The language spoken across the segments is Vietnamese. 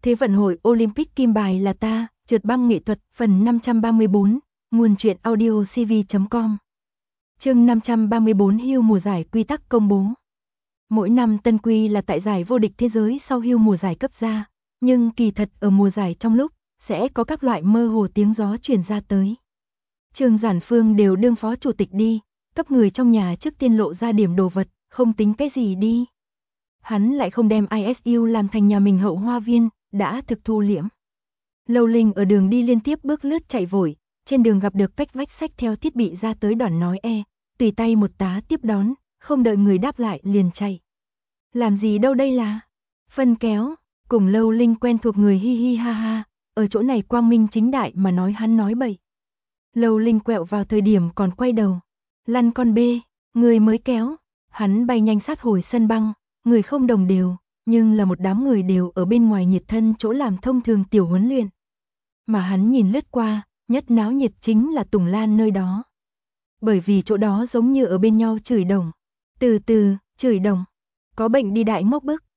Thế vận hội Olympic kim bài là ta, trượt băng nghệ thuật, phần 534, nguồn truyện audio cv.com. Chương 534 hưu mùa giải quy tắc công bố. Mỗi năm tân quy là tại giải vô địch thế giới sau hưu mùa giải cấp ra, nhưng kỳ thật ở mùa giải trong lúc, sẽ có các loại mơ hồ tiếng gió truyền ra tới. Trương Giản Phương đều đương phó chủ tịch đi, cấp người trong nhà trước tiên lộ ra điểm đồ vật, không tính cái gì đi. Hắn lại không đem ISU làm thành nhà mình hậu hoa viên, đã thực thu liễm. Lâu Linh ở đường đi liên tiếp bước lướt chạy vội, trên đường gặp được Cách Vách xách theo thiết bị ra tới đoàn nói tùy tay một tá tiếp đón, không đợi người đáp lại liền chạy. Làm gì đâu đây là? Phân kéo, cùng Lâu Linh quen thuộc người hi hi ha ha, ở chỗ này quang minh chính đại mà nói hắn nói bậy. Lâu Linh quẹo vào thời điểm còn quay đầu. Lăn con bê, người mới kéo. Hắn bay nhanh sát hồi sân băng, người không đồng đều, nhưng là một đám người đều ở bên ngoài nhiệt thân chỗ làm thông thường tiểu huấn luyện. Mà hắn nhìn lướt qua, nhất náo nhiệt chính là Tùng Lan nơi đó. Bởi vì chỗ đó giống như ở bên nhau chửi đồng. Từ từ, chửi đồng. Có bệnh đi đại ngốc bức.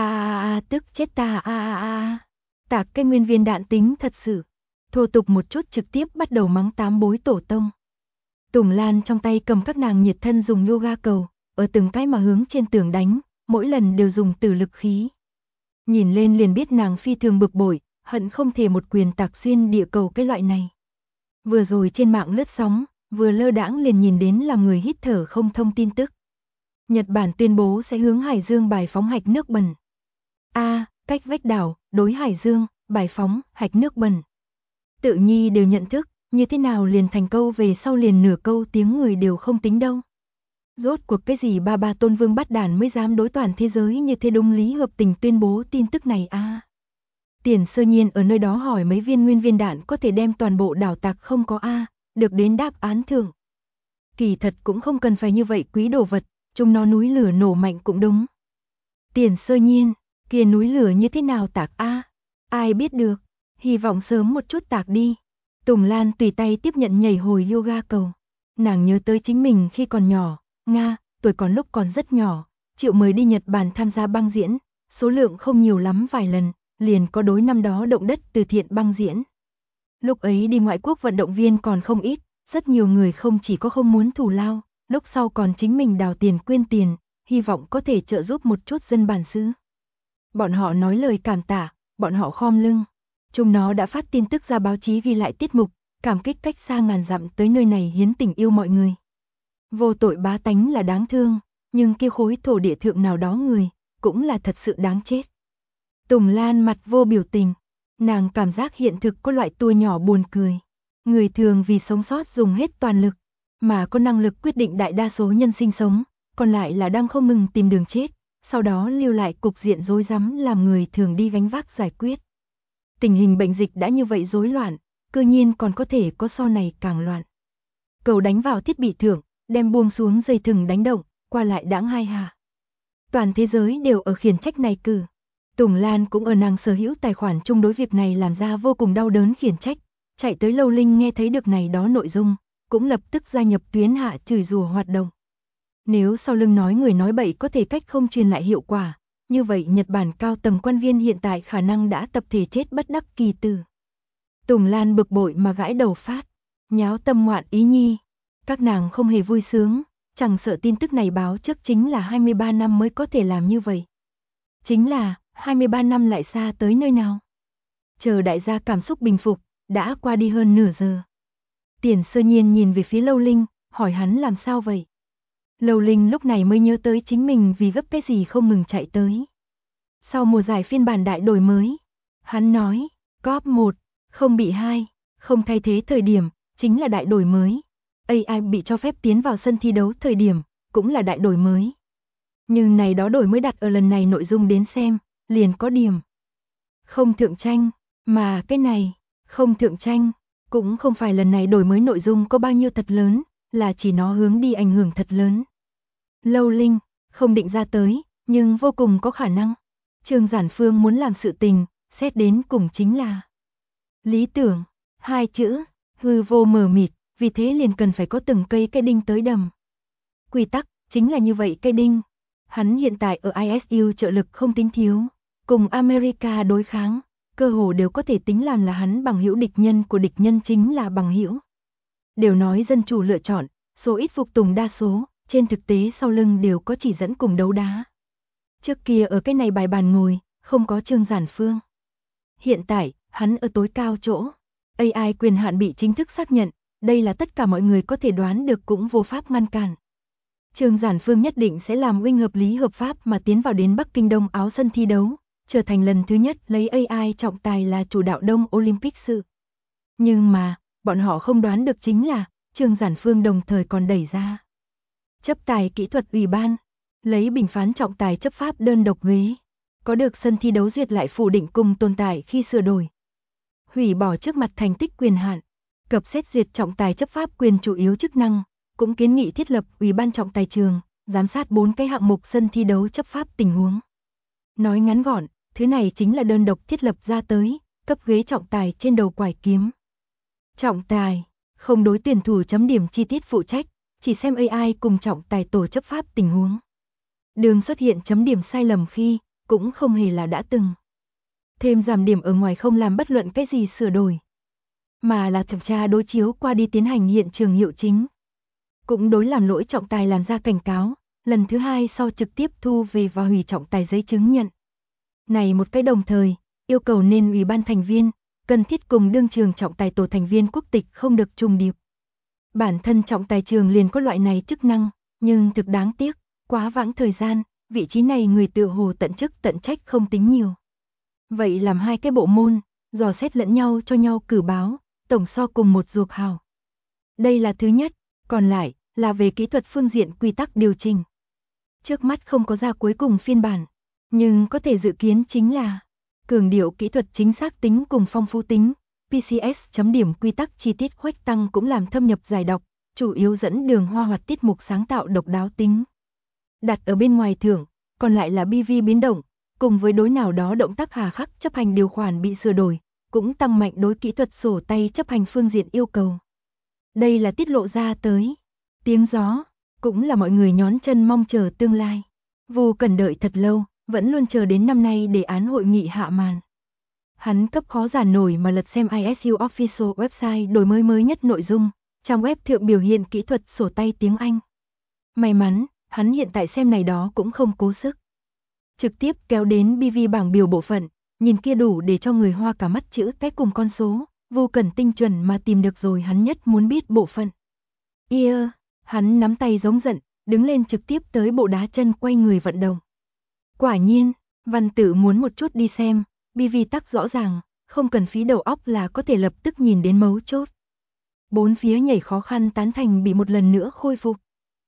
Tức chết ta Tạc cái nguyên viên đạn tính thật sự. Thô tục một chút trực tiếp bắt đầu mắng tám bối tổ tông. Tùng Lan trong tay cầm các nàng nhiệt thân dùng yoga cầu, ở từng cái mà hướng trên tường đánh, mỗi lần đều dùng tử lực khí. Nhìn lên liền biết nàng phi thường bực bội, hận không thể một quyền tạc xuyên địa cầu cái loại này. Vừa rồi trên mạng lướt sóng, vừa lơ đãng liền nhìn đến làm người hít thở không thông tin tức. Nhật Bản tuyên bố sẽ hướng Hải Dương bài phóng hạch nước bẩn. Cách Vách đảo, đối Hải Dương, bài phóng, hạch nước bẩn. Tự nhi đều nhận thức, như thế nào liền thành câu về sau liền nửa câu tiếng người đều không tính đâu. Rốt cuộc cái gì ba tôn vương bắt đàn mới dám đối toàn thế giới như thế Đông Lý hợp tình tuyên bố tin tức này Tiền Sơ Nhiên ở nơi đó hỏi mấy viên nguyên viên đạn có thể đem toàn bộ đảo tạc không có được đến đáp án thưởng. Kỳ thật cũng không cần phải như vậy quý đồ vật, chúng nó núi lửa nổ mạnh cũng đúng. Tiền Sơ Nhiên, kia núi lửa như thế nào tạc ai biết được, hy vọng sớm một chút tạc đi. Tùng Lan tùy tay tiếp nhận nhảy hồi yoga cầu. Nàng nhớ tới chính mình khi còn nhỏ, tuổi còn lúc còn rất nhỏ, chịu mời đi Nhật Bản tham gia băng diễn, số lượng không nhiều lắm vài lần, liền có đối năm đó động đất từ thiện băng diễn. Lúc ấy đi ngoại quốc vận động viên còn không ít, rất nhiều người không chỉ có không muốn thù lao, lúc sau còn chính mình đào tiền quyên tiền, hy vọng có thể trợ giúp một chút dân bản xứ. Bọn họ nói lời cảm tạ, bọn họ khom lưng. Chúng nó đã phát tin tức ra báo chí ghi lại tiết mục, cảm kích cách xa ngàn dặm tới nơi này hiến tình yêu mọi người. Vô tội bá tánh là đáng thương, nhưng kia khối thổ địa thượng nào đó người, cũng là thật sự đáng chết. Tùng Lan mặt vô biểu tình, nàng cảm giác hiện thực có loại tua nhỏ buồn cười. Người thường vì sống sót dùng hết toàn lực, mà có năng lực quyết định đại đa số nhân sinh sống, còn lại là đang không ngừng tìm đường chết, sau đó lưu lại cục diện rối rắm làm người thường đi gánh vác giải quyết. Tình hình bệnh dịch đã như vậy rối loạn, cư nhiên còn có thể có so này càng loạn. Cầu đánh vào thiết bị thưởng, đem buông xuống dây thừng đánh động, qua lại đãng hai hà. Toàn thế giới đều ở khiển trách này cử. Tùng Lan cũng ở nàng sở hữu tài khoản chung đối việc này làm ra vô cùng đau đớn khiển trách, chạy tới Lâu Linh nghe thấy được này đó nội dung, cũng lập tức gia nhập tuyến hạ chửi rủa hoạt động. Nếu sau lưng nói người nói bậy có thể cách không truyền lại hiệu quả, như vậy Nhật Bản cao tầng quan viên hiện tại khả năng đã tập thể chết bất đắc kỳ tử. Tùng Lan bực bội mà gãi đầu phát, nháo tâm ngoạn ý nhi. Các nàng không hề vui sướng, chẳng sợ tin tức này báo trước chính là 23 năm mới có thể làm như vậy. Chính là, 23 năm lại xa tới nơi nào? Chờ đại gia cảm xúc bình phục, đã qua đi hơn nửa giờ. Tiền Sơ Nhiên nhìn về phía Lâu Linh, hỏi hắn làm sao vậy? Lâu Linh lúc này mới nhớ tới chính mình vì gấp cái gì không ngừng chạy tới. Sau mùa giải phiên bản đại đổi mới, hắn nói, COP 1, không bị 2, không thay thế thời điểm, chính là đại đổi mới. AI bị cho phép tiến vào sân thi đấu thời điểm, cũng là đại đổi mới. Nhưng này đó đổi mới đặt ở lần này nội dung đến xem, liền có điểm. Không thượng tranh, mà cái này, không thượng tranh, cũng không phải lần này đổi mới nội dung có bao nhiêu thật lớn, là chỉ nó hướng đi ảnh hưởng thật lớn. Lâu Linh, không định ra tới, nhưng vô cùng có khả năng. Trương Giản Phương muốn làm sự tình, xét đến cùng chính là lý tưởng, hai chữ, hư vô mờ mịt, vì thế liền cần phải có từng cây đinh tới đầm. Quy tắc, chính là như vậy cây đinh. Hắn hiện tại ở ISU trợ lực không tính thiếu, cùng America đối kháng, cơ hồ đều có thể tính làm là hắn bằng hữu, địch nhân của địch nhân chính là bằng hữu. Đều nói dân chủ lựa chọn, số ít phục tùng đa số, trên thực tế sau lưng đều có chỉ dẫn cùng đấu đá. Trước kia ở cái này bài bàn ngồi, không có Trương Giản Phương. Hiện tại, hắn ở tối cao chỗ. AI quyền hạn bị chính thức xác nhận, đây là tất cả mọi người có thể đoán được cũng vô pháp ngăn cản. Trương Giản Phương nhất định sẽ làm huynh hợp lý hợp pháp mà tiến vào đến Bắc Kinh Đông Áo sân thi đấu, trở thành lần thứ nhất lấy AI trọng tài là chủ đạo Đông Olympic sự. Nhưng mà, bọn họ không đoán được chính là, Trương Giản Phương đồng thời còn đẩy ra chấp tài kỹ thuật ủy ban, lấy bình phán trọng tài chấp pháp đơn độc ghế, có được sân thi đấu duyệt lại phủ định cùng tồn tại khi sửa đổi. Hủy bỏ trước mặt thành tích quyền hạn, cập xét duyệt trọng tài chấp pháp quyền chủ yếu chức năng, cũng kiến nghị thiết lập ủy ban trọng tài trường, giám sát 4 cái hạng mục sân thi đấu chấp pháp tình huống. Nói ngắn gọn, thứ này chính là đơn độc thiết lập ra tới, cấp ghế trọng tài trên đầu quải kiếm. Trọng tài, không đối tuyển thủ chấm điểm chi tiết phụ trách, chỉ xem AI cùng trọng tài tổ chấp pháp tình huống. Đường xuất hiện chấm điểm sai lầm khi, cũng không hề là đã từng. Thêm giảm điểm ở ngoài không làm bất luận cái gì sửa đổi, mà là thẩm tra đối chiếu qua đi tiến hành hiện trường hiệu chính. Cũng đối làm lỗi trọng tài làm ra cảnh cáo, lần thứ 2 sau trực tiếp thu về và hủy trọng tài giấy chứng nhận. Này một cái đồng thời, yêu cầu nên ủy ban thành viên, cần thiết cùng đương trường trọng tài tổ thành viên quốc tịch không được trùng điệp. Bản thân trọng tài trường liền có loại này chức năng, nhưng thực đáng tiếc, quá vãng thời gian, vị trí này người tự hồ tận chức tận trách không tính nhiều. Vậy làm hai cái bộ môn, dò xét lẫn nhau cho nhau cử báo, tổng so cùng một ruột hào. Đây là thứ nhất, còn lại là về kỹ thuật phương diện quy tắc điều chỉnh. Trước mắt không có ra cuối cùng phiên bản, nhưng có thể dự kiến chính là cường điệu kỹ thuật chính xác tính cùng phong phú tính. PCS chấm điểm quy tắc chi tiết khuếch tăng cũng làm thâm nhập giải đọc, chủ yếu dẫn đường hoa hoạt tiết mục sáng tạo độc đáo tính. Đặt ở bên ngoài thưởng, còn lại là BV biến động, cùng với đối nào đó động tác hà khắc chấp hành điều khoản bị sửa đổi, cũng tăng mạnh đối kỹ thuật sổ tay chấp hành phương diện yêu cầu. Đây là tiết lộ ra tới tiếng gió, cũng là mọi người nhón chân mong chờ tương lai. Vu cần đợi thật lâu, vẫn luôn chờ đến năm nay đề án hội nghị hạ màn. Hắn cấp khó giản nổi mà lật xem ISU Official website đổi mới nhất nội dung, trang web thượng biểu hiện kỹ thuật sổ tay tiếng Anh. May mắn, hắn hiện tại xem này đó cũng không cố sức. Trực tiếp kéo đến BV bảng biểu bộ phận, nhìn kia đủ để cho người hoa cả mắt chữ cái cùng con số, Vu cần tinh chuẩn mà tìm được rồi hắn nhất muốn biết bộ phận. Hắn nắm tay giống giận, đứng lên trực tiếp tới bộ đá chân quay người vận động. Quả nhiên, văn tử muốn một chút đi xem, BV tắc rõ ràng, không cần phí đầu óc là có thể lập tức nhìn đến mấu chốt. 4 phía nhảy khó khăn tán thành bị một lần nữa khôi phục.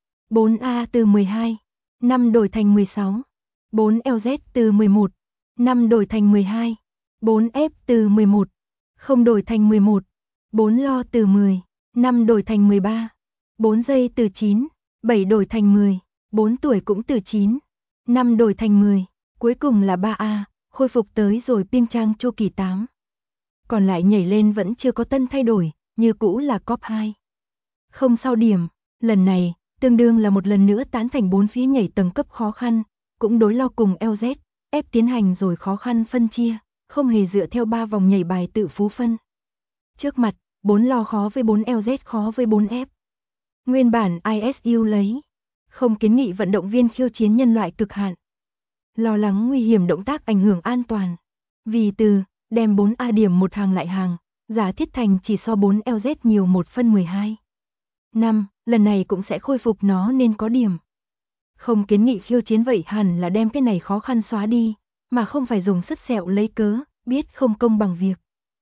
4A từ 12, 5 đổi thành 16. 4LZ từ 11, 5 đổi thành 12. 4F từ 11, không đổi thành 11. 4 lo từ 10, 5 đổi thành 13. 4 giây từ 9, 7 đổi thành 10. 4 tuổi cũng từ 9, 5 đổi thành 10. Cuối cùng là 3A, khôi phục tới rồi piêng trang chu kỳ 8. Còn lại nhảy lên vẫn chưa có tân thay đổi, như cũ là cop 2. Không sao điểm, lần này, tương đương là một lần nữa tán thành 4 phía nhảy tầng cấp khó khăn, cũng đối lo cùng LZ, F tiến hành rồi khó khăn phân chia, không hề dựa theo 3 vòng nhảy bài tự phú phân. Trước mặt, 4 lo khó với 4 LZ khó với 4 F. Nguyên bản ISU lấy, không kiến nghị vận động viên khiêu chiến nhân loại cực hạn. Lo lắng nguy hiểm động tác ảnh hưởng an toàn. Vì từ, đem 4A điểm một hàng lại hàng, giả thiết thành chỉ so 4 LZ nhiều 1 phân 12. 5, lần này cũng sẽ khôi phục nó nên có điểm. Không kiến nghị khiêu chiến vậy hẳn là đem cái này khó khăn xóa đi, mà không phải dùng sứt sẹo lấy cớ, biết không công bằng việc.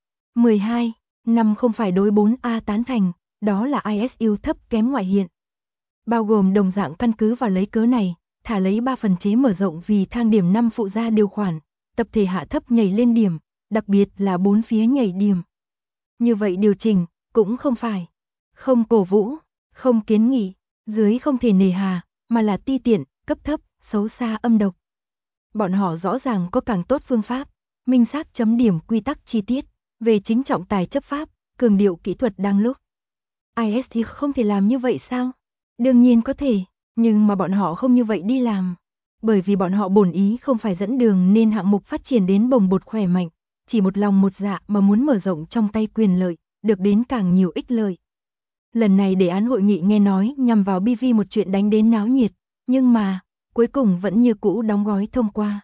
12, 5 không phải đối 4A tán thành, đó là ISU thấp kém ngoại hiện. Bao gồm đồng dạng căn cứ vào lấy cớ này, thả lấy 3 phần chế mở rộng vì thang điểm 5 phụ gia điều khoản, tập thể hạ thấp nhảy lên điểm, đặc biệt là 4 phía nhảy điểm. Như vậy điều chỉnh, cũng không phải không cổ vũ, không kiến nghị, dưới không thể nề hà, mà là ti tiện, cấp thấp, xấu xa âm độc. Bọn họ rõ ràng có càng tốt phương pháp, minh xác chấm điểm quy tắc chi tiết, về chính trọng tài chấp pháp, cường điệu kỹ thuật đang lúc. IS thì không thể làm như vậy sao? Đương nhiên có thể, nhưng mà bọn họ không như vậy đi làm. Bởi vì bọn họ bổn ý không phải dẫn đường nên hạng mục phát triển đến bồng bột khỏe mạnh, chỉ một lòng một dạ mà muốn mở rộng trong tay quyền lợi, được đến càng nhiều ích lợi. Lần này đề án hội nghị nghe nói nhằm vào BV một chuyện đánh đến náo nhiệt, nhưng mà, cuối cùng vẫn như cũ đóng gói thông qua.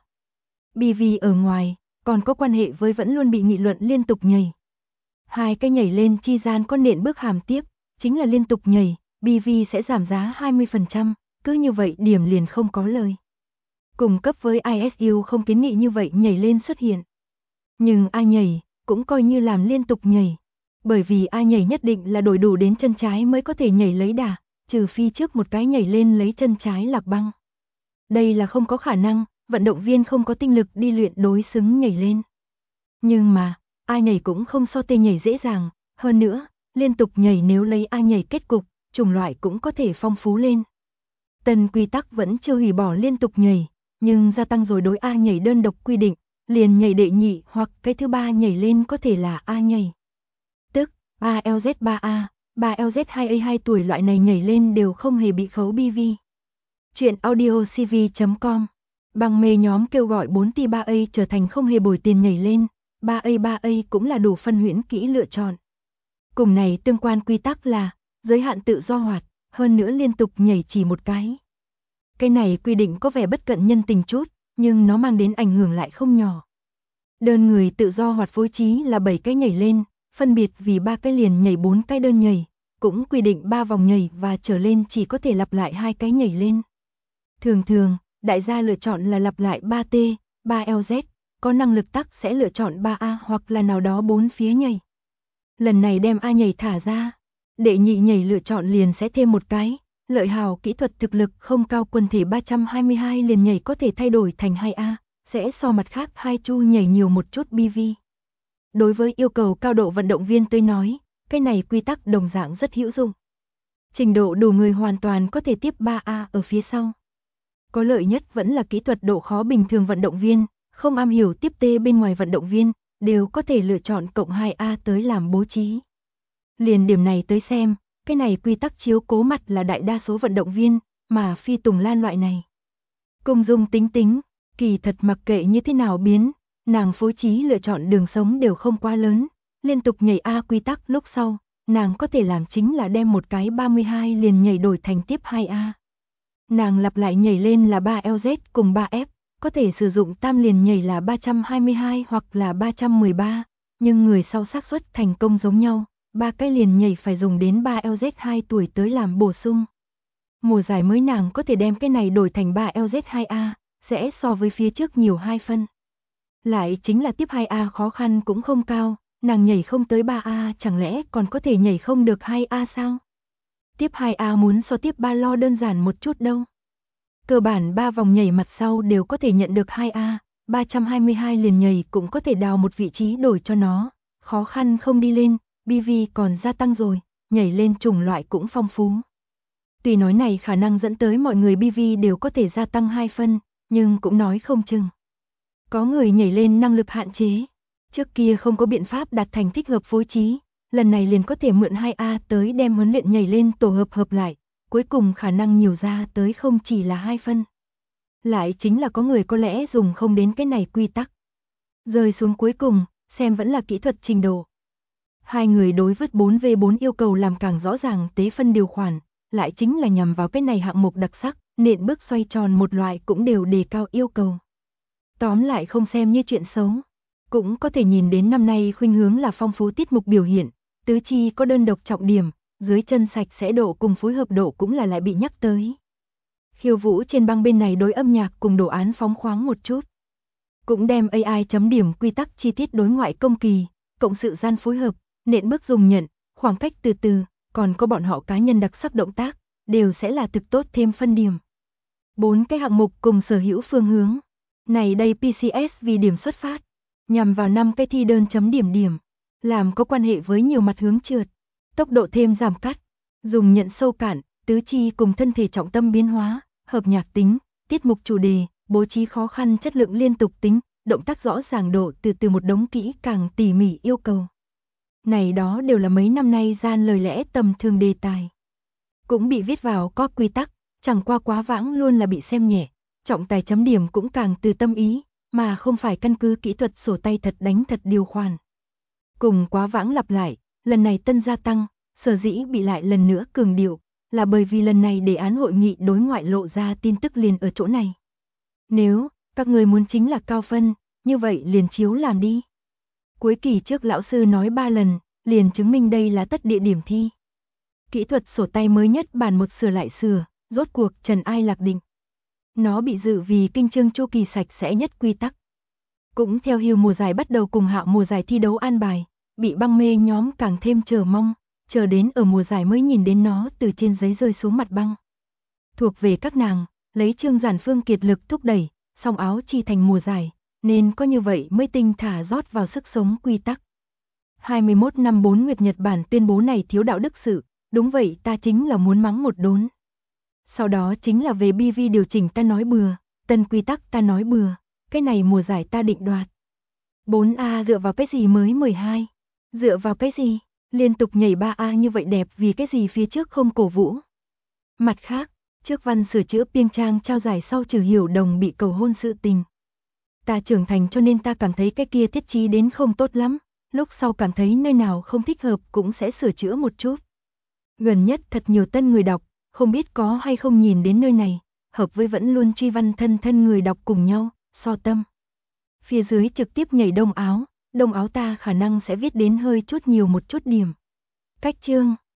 BV ở ngoài, còn có quan hệ với vẫn luôn bị nghị luận liên tục nhảy. Hai cái nhảy lên chi gian có nện bước hàm tiếp, chính là liên tục nhảy, BV sẽ giảm giá 20%, cứ như vậy điểm liền không có lời. Cùng cấp với ISU không kiến nghị như vậy nhảy lên xuất hiện. Nhưng ai nhảy, cũng coi như làm liên tục nhảy. Bởi vì ai nhảy nhất định là đổi đủ đến chân trái mới có thể nhảy lấy đà, trừ phi trước một cái nhảy lên lấy chân trái lạc băng. Đây là không có khả năng, vận động viên không có tinh lực đi luyện đối xứng nhảy lên. Nhưng mà, ai nhảy cũng không so tê nhảy dễ dàng, hơn nữa, liên tục nhảy nếu lấy ai nhảy kết cục, chủng loại cũng có thể phong phú lên. Tân quy tắc vẫn chưa hủy bỏ liên tục nhảy, nhưng gia tăng rồi đối A nhảy đơn độc quy định, liền nhảy đệ nhị hoặc cái thứ ba nhảy lên có thể là A nhảy. Tức, 3LZ3A, 3LZ2A 2 tuổi loại này nhảy lên đều không hề bị khấu BV. Chuyện audiocv.com. Bằng mê nhóm kêu gọi 4T3A trở thành không hề bồi tiền nhảy lên, 3A cũng là đủ phân huyễn kỹ lựa chọn. Cùng này tương quan quy tắc là, giới hạn tự do hoạt, hơn nữa liên tục nhảy chỉ một cái. Cái này quy định có vẻ bất cận nhân tình chút, nhưng nó mang đến ảnh hưởng lại không nhỏ. Đơn người tự do hoạt phối trí là 7 cái nhảy lên, phân biệt vì 3 cái liền nhảy 4 cái đơn nhảy, cũng quy định 3 vòng nhảy và trở lên chỉ có thể lặp lại 2 cái nhảy lên. Thường, đại gia lựa chọn là lặp lại 3T, 3LZ, có năng lực tắc sẽ lựa chọn 3A hoặc là nào đó 4 phía nhảy. Lần này đem A nhảy thả ra, đệ nhị nhảy lựa chọn liền sẽ thêm một cái, lợi hào kỹ thuật thực lực không cao quần thể 322 liền nhảy có thể thay đổi thành 2A, sẽ so mặt khác 2 chu nhảy nhiều một chút BV. Đối với yêu cầu cao độ vận động viên tới nói, cái này quy tắc đồng dạng rất hữu dụng. Trình độ đủ người hoàn toàn có thể tiếp 3A ở phía sau. Có lợi nhất vẫn là kỹ thuật độ khó bình thường vận động viên, không am hiểu tiếp T bên ngoài vận động viên, đều có thể lựa chọn cộng 2A tới làm bố trí. Liền điểm này tới xem, cái này quy tắc chiếu cố mặt là đại đa số vận động viên, mà phi Tùng Lan loại này. Công dung tính, kỳ thật mặc kệ như thế nào biến, nàng phối trí lựa chọn đường sống đều không quá lớn, liên tục nhảy A quy tắc lúc sau, nàng có thể làm chính là đem một cái 32 liền nhảy đổi thành tiếp 2A. Nàng lặp lại nhảy lên là 3LZ cùng 3F, có thể sử dụng tam liền nhảy là 322 hoặc là 313, nhưng người sau xác suất thành công giống nhau, 3 cái liền nhảy phải dùng đến 3LZ 2 tuổi tới làm bổ sung. Mùa giải mới nàng có thể đem cái này đổi thành 3LZ2A, sẽ so với phía trước nhiều 2 phân. Lại chính là tiếp 2A khó khăn cũng không cao, nàng nhảy không tới 3A chẳng lẽ còn có thể nhảy không được 2A sao? Tiếp 2A muốn so tiếp 3 lo đơn giản một chút đâu. Cơ bản 3 vòng nhảy mặt sau đều có thể nhận được 2A, 322 liền nhảy cũng có thể đào một vị trí đổi cho nó, khó khăn không đi lên, BV còn gia tăng rồi, nhảy lên chủng loại cũng phong phú. Tuy nói này khả năng dẫn tới mọi người BV đều có thể gia tăng 2 phân, nhưng cũng nói không chừng. Có người nhảy lên năng lực hạn chế, trước kia không có biện pháp đạt thành thích hợp phối trí, lần này liền có thể mượn 2A tới đem huấn luyện nhảy lên tổ hợp lại, cuối cùng khả năng nhiều ra tới không chỉ là 2 phân. Lại chính là có người có lẽ dùng không đến cái này quy tắc. Rơi xuống cuối cùng, xem vẫn là kỹ thuật trình độ. Hai người đối với 4v4 yêu cầu làm càng rõ ràng tế phân điều khoản, lại chính là nhằm vào cái này hạng mục đặc sắc, nện bước xoay tròn một loại cũng đều đề cao yêu cầu. Tóm lại không xem như chuyện xấu. Cũng có thể nhìn đến năm nay khuynh hướng là phong phú tiết mục biểu hiện, tứ chi có đơn độc trọng điểm, dưới chân sạch sẽ độ cùng phối hợp độ cũng là lại bị nhắc tới. Khiêu vũ trên băng bên này đối âm nhạc cùng đồ án phóng khoáng một chút. Cũng đem AI chấm điểm quy tắc chi tiết đối ngoại công kỳ, cộng sự gian phối hợp, nện bước dùng nhận, khoảng cách từ từ, còn có bọn họ cá nhân đặc sắc động tác, đều sẽ là thực tốt thêm phân điểm. 4 cái hạng mục cùng sở hữu phương hướng. Này đây PCS vì điểm xuất phát, nhằm vào 5 cái thi đơn chấm điểm, làm có quan hệ với nhiều mặt hướng trượt, tốc độ thêm giảm cắt, dùng nhận sâu cạn, tứ chi cùng thân thể trọng tâm biến hóa, hợp nhạc tính, tiết mục chủ đề, bố trí khó khăn chất lượng liên tục tính, động tác rõ ràng độ từ một đống kỹ càng tỉ mỉ yêu cầu. Này đó đều là mấy năm nay gian lời lẽ tầm thường đề tài. Cũng bị viết vào có quy tắc, chẳng qua quá vãng luôn là bị xem nhẹ, trọng tài chấm điểm cũng càng từ tâm ý, mà không phải căn cứ kỹ thuật sổ tay thật đánh thật điều khoản. Cùng quá vãng lặp lại, lần này tân gia tăng, sở dĩ bị lại lần nữa cường điệu, là bởi vì lần này đề án hội nghị đối ngoại lộ ra tin tức liền ở chỗ này. Nếu các người muốn chính là cao phân, như vậy liền chiếu làm đi. Cuối kỳ trước lão sư nói 3 lần, liền chứng minh đây là tất địa điểm thi. Kỹ thuật sổ tay mới nhất bản một sửa lại sửa, rốt cuộc trần ai lạc định. Nó bị dự vì kinh chương chu kỳ sạch sẽ nhất quy tắc. Cũng theo Hưu mùa giải bắt đầu cùng Hạo mùa giải thi đấu an bài, bị băng mê nhóm càng thêm chờ mong, chờ đến ở mùa giải mới nhìn đến nó từ trên giấy rơi xuống mặt băng. Thuộc về các nàng, lấy Trương Giản Phương kiệt lực thúc đẩy, song áo chi thành mùa giải, nên có như vậy mới tinh thả rót vào sức sống quy tắc. 21 năm 4 Nguyệt Nhật Bản tuyên bố này thiếu đạo đức sự, đúng vậy ta chính là muốn mắng một đốn. Sau đó chính là về BV điều chỉnh ta nói bừa, tân quy tắc ta nói bừa, cái này mùa giải ta định đoạt. 4A dựa vào cái gì mới 12? Dựa vào cái gì? Liên tục nhảy 3A như vậy đẹp vì cái gì phía trước không cổ vũ? Mặt khác, trước văn sửa chữa Piêng Trang trao giải sau trừ hiểu đồng bị cầu hôn sự tình. Ta trưởng thành cho nên ta cảm thấy cái kia thiết trí đến không tốt lắm, lúc sau cảm thấy nơi nào không thích hợp cũng sẽ sửa chữa một chút. Gần nhất thật nhiều tân người đọc, không biết có hay không nhìn đến nơi này, hợp với vẫn luôn truy văn thân người đọc cùng nhau, so tâm. Phía dưới trực tiếp nhảy đông áo ta khả năng sẽ viết đến hơi chút nhiều một chút điểm. Cách chương